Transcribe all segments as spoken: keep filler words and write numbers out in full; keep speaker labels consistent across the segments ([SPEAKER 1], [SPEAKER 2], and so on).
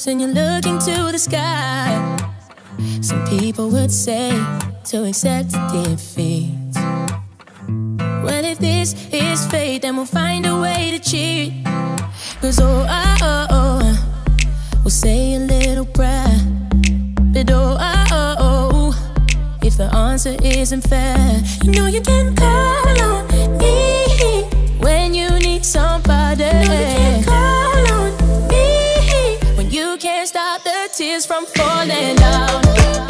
[SPEAKER 1] close and you're looking to the sky. Some people would say to accept defeat. Well, if this is fate, then we'll find a way to cheat. Cause oh, oh, oh, oh, we'll say a little prayer. But oh, oh, oh, oh, if the answer isn't fair, you know you can call on me when you need somebody. You know you can call on me when you can't stop the tears from falling down.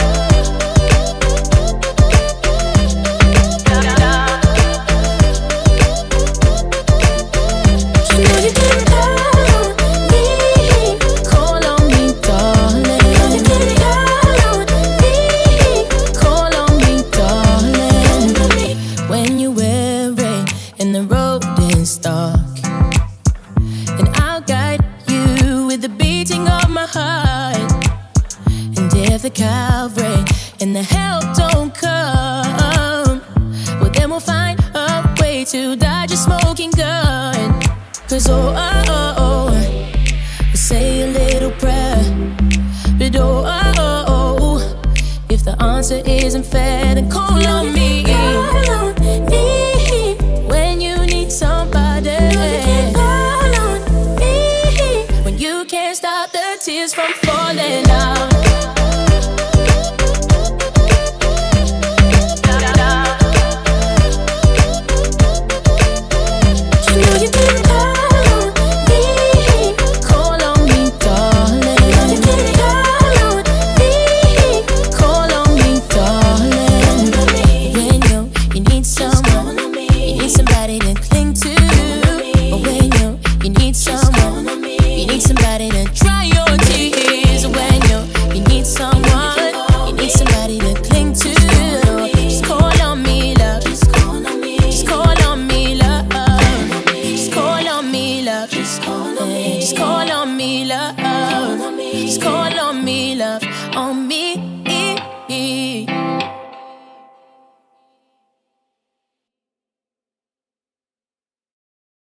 [SPEAKER 1] The Calvary and the help don't come, well then we'll find a way to dodge a smoking gun. Cause oh, oh, oh, oh, we'll say a little prayer. But oh, oh, oh, oh, if the answer isn't fair, then call you on me. Call on me when you need somebody. You call on me when you can't stop the tears from falling down. Just call on me, just call on me, love. Just call on me, love, on me.